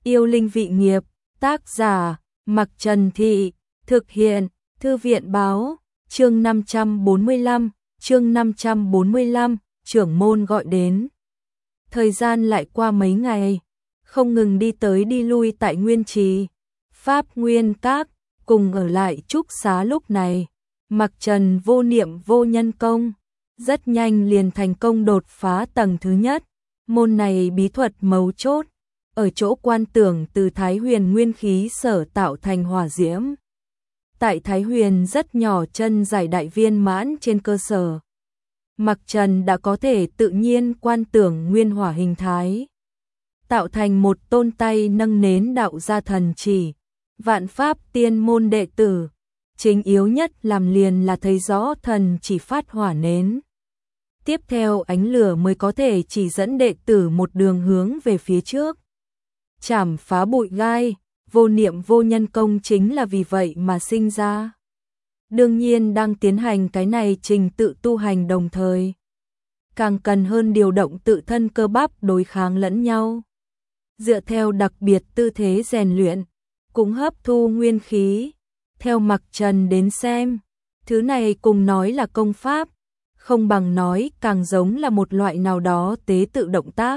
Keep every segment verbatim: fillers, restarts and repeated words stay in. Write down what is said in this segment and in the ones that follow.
Yêu linh vị nghiệp, tác giả, Mặc Trần Thị, thực hiện, Thư viện báo, chương năm trăm bốn mươi lăm, chương năm trăm bốn mươi lăm, trưởng môn gọi đến. Thời gian lại qua mấy ngày, không ngừng đi tới đi lui tại Nguyên Trì, Pháp Nguyên Các, cùng ở lại trúc xá lúc này. Mặc Trần vô niệm vô nhân công, rất nhanh liền thành công đột phá tầng thứ nhất. Môn này bí thuật mấu chốt, ở chỗ quan tưởng từ Thái Huyền nguyên khí sở tạo thành hỏa diễm. Tại Thái Huyền rất nhỏ chân giải đại viên mãn trên cơ sở, Mặc Trần đã có thể tự nhiên quan tưởng nguyên hỏa hình thái, tạo thành một tôn tay nâng nến đạo gia thần chỉ. Vạn pháp tiên môn đệ tử, chính yếu nhất làm liền là thấy rõ thần chỉ phát hỏa nến. Tiếp theo ánh lửa mới có thể chỉ dẫn đệ tử một đường hướng về phía trước. Chảm phá bụi gai, vô niệm vô nhân công chính là vì vậy mà sinh ra. Đương nhiên đang tiến hành cái này trình tự tu hành đồng thời, càng cần hơn điều động tự thân cơ bắp đối kháng lẫn nhau. Dựa theo đặc biệt tư thế rèn luyện, cũng hấp thu nguyên khí. Theo Mặc Trần đến xem, thứ này cùng nói là công pháp, không bằng nói càng giống là một loại nào đó tế tự động tác.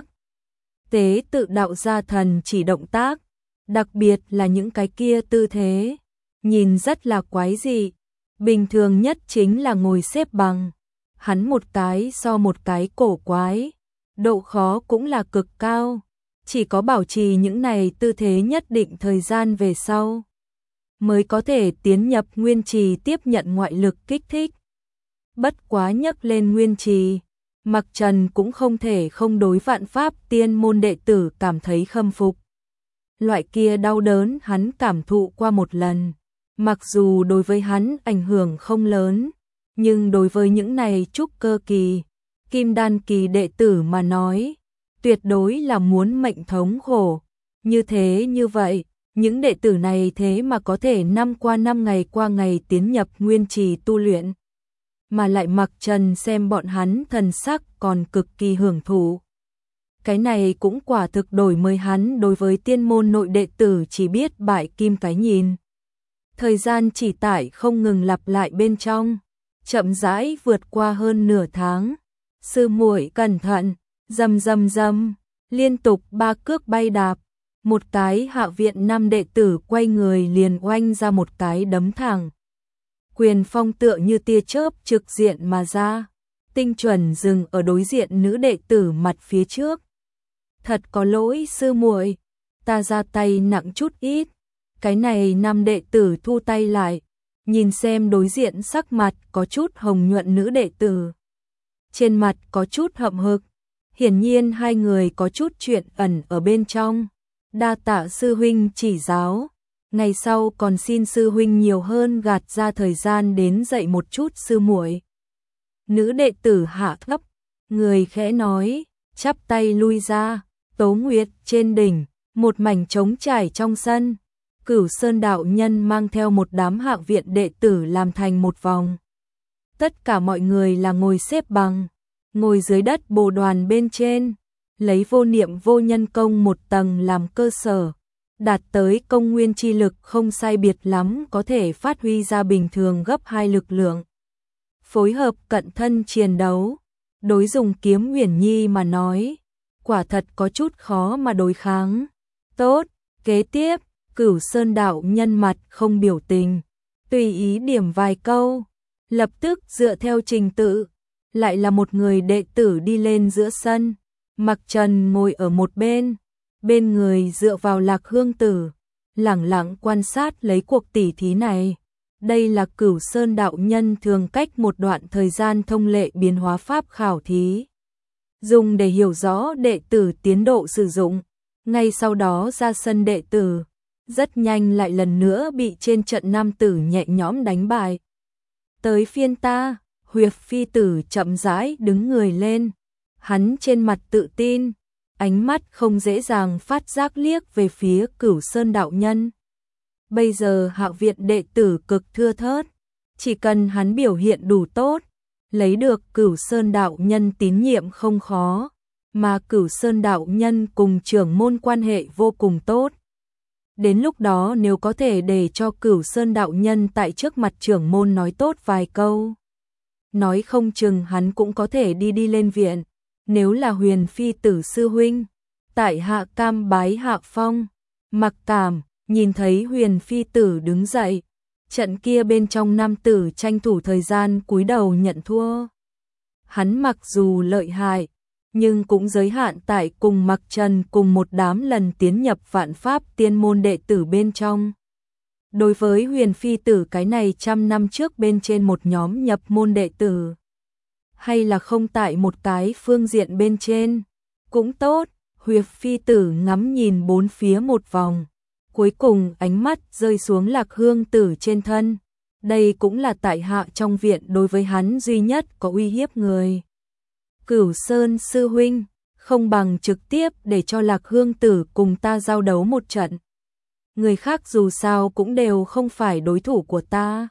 Tế tự đạo gia thần chỉ động tác, đặc biệt là những cái kia tư thế, nhìn rất là quái dị. Bình thường nhất chính là ngồi xếp bằng, hắn một cái so một cái cổ quái, độ khó cũng là cực cao. Chỉ có bảo trì những này tư thế nhất định thời gian về sau, mới có thể tiến nhập nguyên trì tiếp nhận ngoại lực kích thích. Bất quá nhắc lên nguyên trì, Mặc Trần cũng không thể không đối vạn pháp tiên môn đệ tử cảm thấy khâm phục. Loại kia đau đớn hắn cảm thụ qua một lần, mặc dù đối với hắn ảnh hưởng không lớn, nhưng đối với những này trúc cơ kỳ, kim đan kỳ đệ tử mà nói, tuyệt đối là muốn mệnh thống khổ. Như thế như vậy, những đệ tử này thế mà có thể năm qua năm ngày qua ngày tiến nhập nguyên trì tu luyện. Mà lại Mặc Trần xem bọn hắn thần sắc còn cực kỳ hưởng thụ. Cái này cũng quả thực đổi mới hắn đối với tiên môn nội đệ tử chỉ biết bại kim cái nhìn. Thời gian chỉ tải không ngừng lặp lại bên trong, chậm rãi vượt qua hơn nửa tháng. Sư muội cẩn thận, rầm rầm rầm, liên tục ba cước bay đạp, một cái hạ viện năm đệ tử quay người liền oanh ra một cái đấm thẳng. Quyền phong tựa như tia chớp trực diện mà ra, tinh chuẩn dừng ở đối diện nữ đệ tử mặt phía trước. Thật có lỗi sư muội, ta ra tay nặng chút ít. Cái này năm đệ tử thu tay lại, nhìn xem đối diện sắc mặt có chút hồng nhuận nữ đệ tử, trên mặt có chút hậm hực. Hiển nhiên hai người có chút chuyện ẩn ở bên trong. Đa tạ sư huynh chỉ giáo, ngày sau còn xin sư huynh nhiều hơn gạt ra thời gian đến dạy một chút sư muội. Nữ đệ tử hạ thấp, người khẽ nói, chắp tay lui ra. Tố Nguyệt trên đỉnh, một mảnh trống trải trong sân, Cửu Sơn đạo nhân mang theo một đám hạ viện đệ tử làm thành một vòng. Tất cả mọi người là ngồi xếp bằng, ngồi dưới đất bồ đoàn bên trên, lấy vô niệm vô nhân công một tầng làm cơ sở, đạt tới công nguyên chi lực không sai biệt lắm có thể phát huy ra bình thường gấp hai lực lượng. Phối hợp cận thân chiến đấu, đối dùng kiếm Uyển Nhi mà nói, quả thật có chút khó mà đối kháng. Tốt, kế tiếp, Cửu Sơn đạo nhân mặt không biểu tình, tùy ý điểm vài câu, lập tức dựa theo trình tự, lại là một người đệ tử đi lên giữa sân. Mặc Trần ngồi ở một bên, bên người dựa vào Lạc Hương Tử, lẳng lặng quan sát lấy cuộc tỉ thí này. Đây là Cửu Sơn đạo nhân thường cách một đoạn thời gian thông lệ biến hóa pháp khảo thí, dùng để hiểu rõ đệ tử tiến độ sử dụng. Ngay sau đó ra sân đệ tử, rất nhanh lại lần nữa bị trên trận nam tử nhẹ nhõm đánh bại. Tới phiên ta, Huyệt Phi Tử chậm rãi đứng người lên, hắn trên mặt tự tin, ánh mắt không dễ dàng phát giác liếc về phía Cửu Sơn đạo nhân. Bây giờ hạ viện đệ tử cực thưa thớt, chỉ cần hắn biểu hiện đủ tốt, lấy được Cửu Sơn đạo nhân tín nhiệm không khó, mà Cửu Sơn đạo nhân cùng trưởng môn quan hệ vô cùng tốt. Đến lúc đó nếu có thể để cho Cửu Sơn đạo nhân tại trước mặt trưởng môn nói tốt vài câu, nói không chừng hắn cũng có thể đi đi lên viện. Nếu là Huyền Phi tử sư huynh, tại hạ cam bái hạ phong. Mặc Cảm nhìn thấy Huyền Phi tử đứng dậy, trận kia bên trong nam tử tranh thủ thời gian cúi đầu nhận thua. Hắn mặc dù lợi hại, nhưng cũng giới hạn tại cùng Mặc Trần cùng một đám lần tiến nhập Vạn Pháp tiên môn đệ tử bên trong. Đối với Huyền Phi tử cái này trăm năm trước bên trên một nhóm nhập môn đệ tử, hay là không tại một cái phương diện bên trên, cũng tốt. Huyền Phi tử ngắm nhìn bốn phía một vòng, cuối cùng ánh mắt rơi xuống Lạc Hương tử trên thân. Đây cũng là tại hạ trong viện đối với hắn duy nhất có uy hiếp người. Cửu Sơn sư huynh, không bằng trực tiếp để cho Lạc Hương tử cùng ta giao đấu một trận. Người khác dù sao cũng đều không phải đối thủ của ta.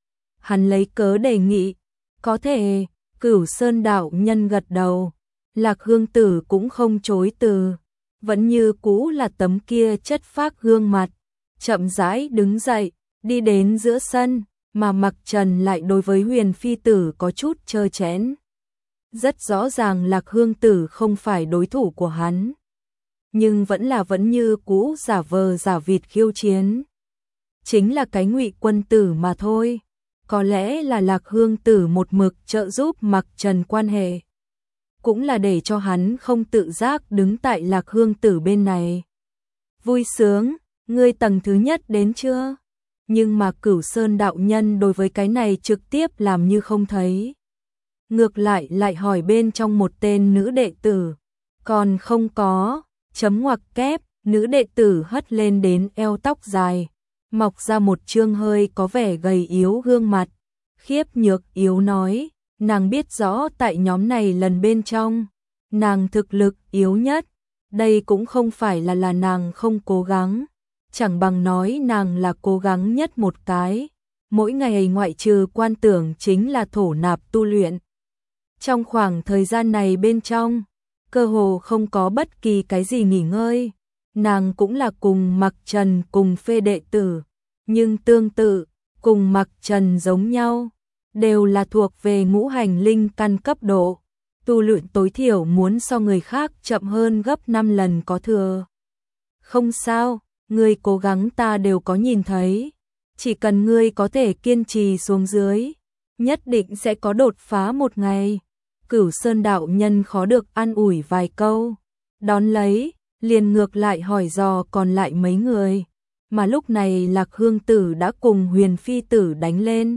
Hắn lấy cớ đề nghị, có thể. Cửu Sơn đạo nhân gật đầu. Lạc Hương tử cũng không chối từ, vẫn như cũ là tấm kia chất phác gương mặt, chậm rãi đứng dậy, đi đến giữa sân, mà Mặc Trần lại đối với Huyền Phi tử có chút trơ trẽn. Rất rõ ràng Lạc Hương tử không phải đối thủ của hắn, nhưng vẫn là vẫn như cũ giả vờ giả vịt khiêu chiến. Chính là cái Ngụy Quân tử mà thôi. Có lẽ là Lạc Hương tử một mực trợ giúp Mặc Trần quan hệ, cũng là để cho hắn không tự giác đứng tại Lạc Hương tử bên này. Vui sướng, ngươi tầng thứ nhất đến chưa? Nhưng mà Cửu Sơn đạo nhân đối với cái này trực tiếp làm như không thấy. Ngược lại lại hỏi bên trong một tên nữ đệ tử, còn không có. Chấm ngoặc kép, nữ đệ tử hất lên đến eo tóc dài, mọc ra một trương hơi có vẻ gầy yếu gương mặt. Khiếp Nhược Yếu nói, nàng biết rõ tại nhóm này lần bên trong, nàng thực lực yếu nhất. Đây cũng không phải là là nàng không cố gắng, chẳng bằng nói nàng là cố gắng nhất một cái. Mỗi ngày ngoại trừ quan tưởng chính là thổ nạp tu luyện. Trong khoảng thời gian này bên trong, cơ hồ không có bất kỳ cái gì nghỉ ngơi. Nàng cũng là cùng Mặc Trần cùng phê đệ tử, nhưng tương tự, cùng Mặc Trần giống nhau, đều là thuộc về ngũ hành linh căn cấp độ. Tu luyện tối thiểu muốn so người khác chậm hơn gấp năm lần có thừa. Không sao, ngươi cố gắng ta đều có nhìn thấy. Chỉ cần ngươi có thể kiên trì xuống dưới, nhất định sẽ có đột phá một ngày. Cửu Sơn đạo nhân khó được an ủi vài câu, đón lấy, liền ngược lại hỏi dò còn lại mấy người. Mà lúc này Lạc Hương tử đã cùng Huyền Phi tử đánh lên.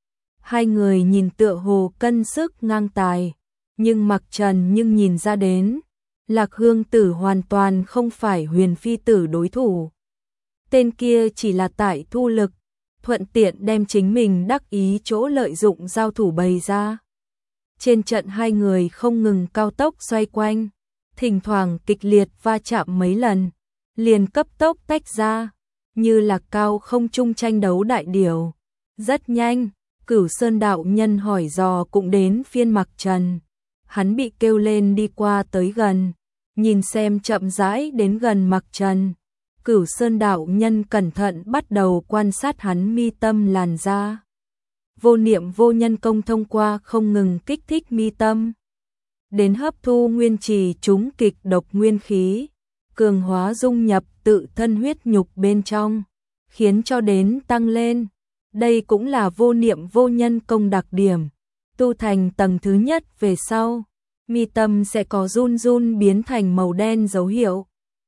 Hai người nhìn tựa hồ cân sức ngang tài, nhưng Mặc Trần nhưng nhìn ra đến, Lạc Hương tử hoàn toàn không phải Huyền Phi tử đối thủ. Tên kia chỉ là tại thu lực, thuận tiện đem chính mình đắc ý chỗ lợi dụng giao thủ bày ra. Trên trận hai người không ngừng cao tốc xoay quanh, thỉnh thoảng kịch liệt va chạm mấy lần, liền cấp tốc tách ra, như là cao không trung tranh đấu đại điểu. Rất nhanh, Cửu Sơn đạo nhân hỏi dò cũng đến phiên Mặc Trần. Hắn bị kêu lên đi qua tới gần, nhìn xem chậm rãi đến gần Mặc Trần. Cửu Sơn đạo nhân cẩn thận bắt đầu quan sát hắn mi tâm làn da. Vô niệm vô nhân công thông qua không ngừng kích thích mi tâm, đến hấp thu nguyên trì chúng kịch độc nguyên khí, cường hóa dung nhập tự thân huyết nhục bên trong, khiến cho đến tăng lên. Đây cũng là vô niệm vô nhân công đặc điểm. Tu thành tầng thứ nhất về sau, mi tâm sẽ có run run biến thành màu đen dấu hiệu.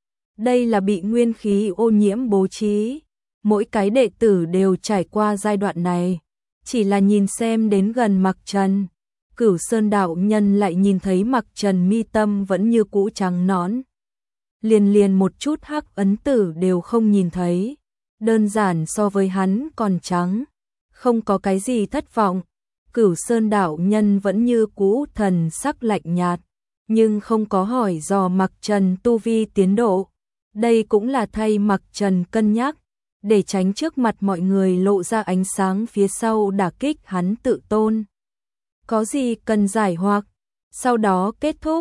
Đây là bị nguyên khí ô nhiễm bố trí. Mỗi cái đệ tử đều trải qua giai đoạn này. Chỉ là nhìn xem đến gần Mặc Trần, Cửu Sơn đạo nhân lại nhìn thấy Mặc Trần mi tâm vẫn như cũ trắng nõn. Liền liền một chút hắc ấn tử đều không nhìn thấy. Đơn giản so với hắn còn trắng. Không có cái gì thất vọng. Cửu Sơn đạo nhân vẫn như cũ thần sắc lạnh nhạt, nhưng không có hỏi dò Mặc Trần tu vi tiến độ. Đây cũng là thay Mặc Trần cân nhắc, để tránh trước mặt mọi người lộ ra ánh sáng phía sau đả kích hắn tự tôn. Có gì cần giải hoặc, sau đó kết thúc,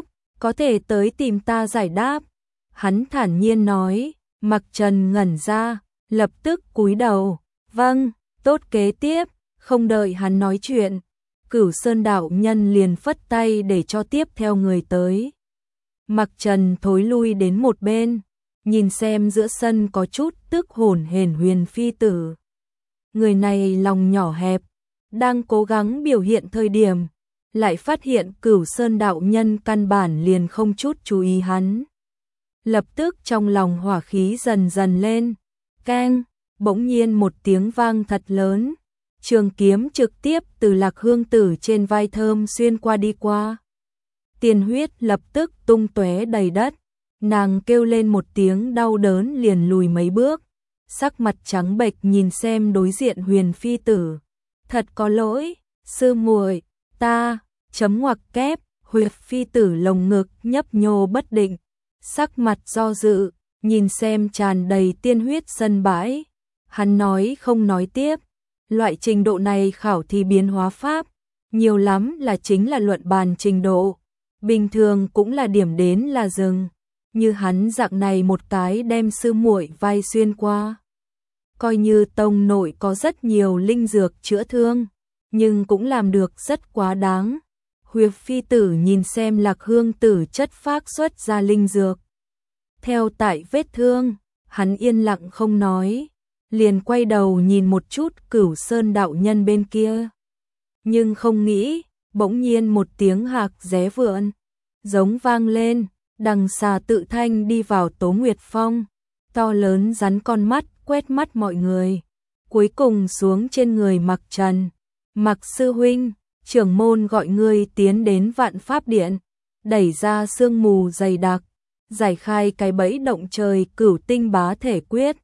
có thể tới tìm ta giải đáp. Hắn thản nhiên nói. Mặc Trần ngẩn ra, lập tức cúi đầu. Vâng, tốt. Kế tiếp, không đợi hắn nói chuyện, Cửu Sơn đạo nhân liền phất tay để cho tiếp theo người tới. Mặc Trần thối lui đến một bên, nhìn xem giữa sân có chút tức hổn hển Huyền Phi Tử. Người này lòng nhỏ hẹp, đang cố gắng biểu hiện thời điểm, lại phát hiện Cửu Sơn đạo nhân căn bản liền không chút chú ý hắn. Lập tức trong lòng hỏa khí dần dần lên, keng, bỗng nhiên một tiếng vang thật lớn, trường kiếm trực tiếp từ Lạc Hương Tử trên vai Thơm xuyên qua đi qua. Tiên huyết lập tức tung tóe đầy đất, nàng kêu lên một tiếng đau đớn liền lùi mấy bước, sắc mặt trắng bệch nhìn xem đối diện Huyền Phi Tử. Thật có lỗi, sư muội, ta, chấm ngoặc kép, Huyền Phi Tử lồng ngực nhấp nhô bất định, sắc mặt do dự, nhìn xem tràn đầy tiên huyết sân bãi. Hắn nói không nói tiếp, loại trình độ này khảo thi biến hóa pháp, nhiều lắm là chính là luận bàn trình độ, bình thường cũng là điểm đến là dừng, như hắn dạng này một cái đem sư muội vai xuyên qua. Coi như tông nội có rất nhiều linh dược chữa thương, nhưng cũng làm được rất quá đáng. Huyền Phi Tử nhìn xem Lạc Hương Tử chất phác xuất ra linh dược. Theo tại vết thương, hắn yên lặng không nói, liền quay đầu nhìn một chút Cửu Sơn đạo nhân bên kia. Nhưng không nghĩ, bỗng nhiên một tiếng hạc ré vượn, giống vang lên, đằng xà tự thanh đi vào Tố Nguyệt Phong, to lớn rắn con mắt quét mắt mọi người, cuối cùng xuống trên người Mặc Trần. Mặc sư huynh, trưởng môn gọi ngươi tiến đến Vạn Pháp Điện, đẩy ra sương mù dày đặc, giải khai cái bẫy động trời Cửu Tinh Bá Thể Quyết.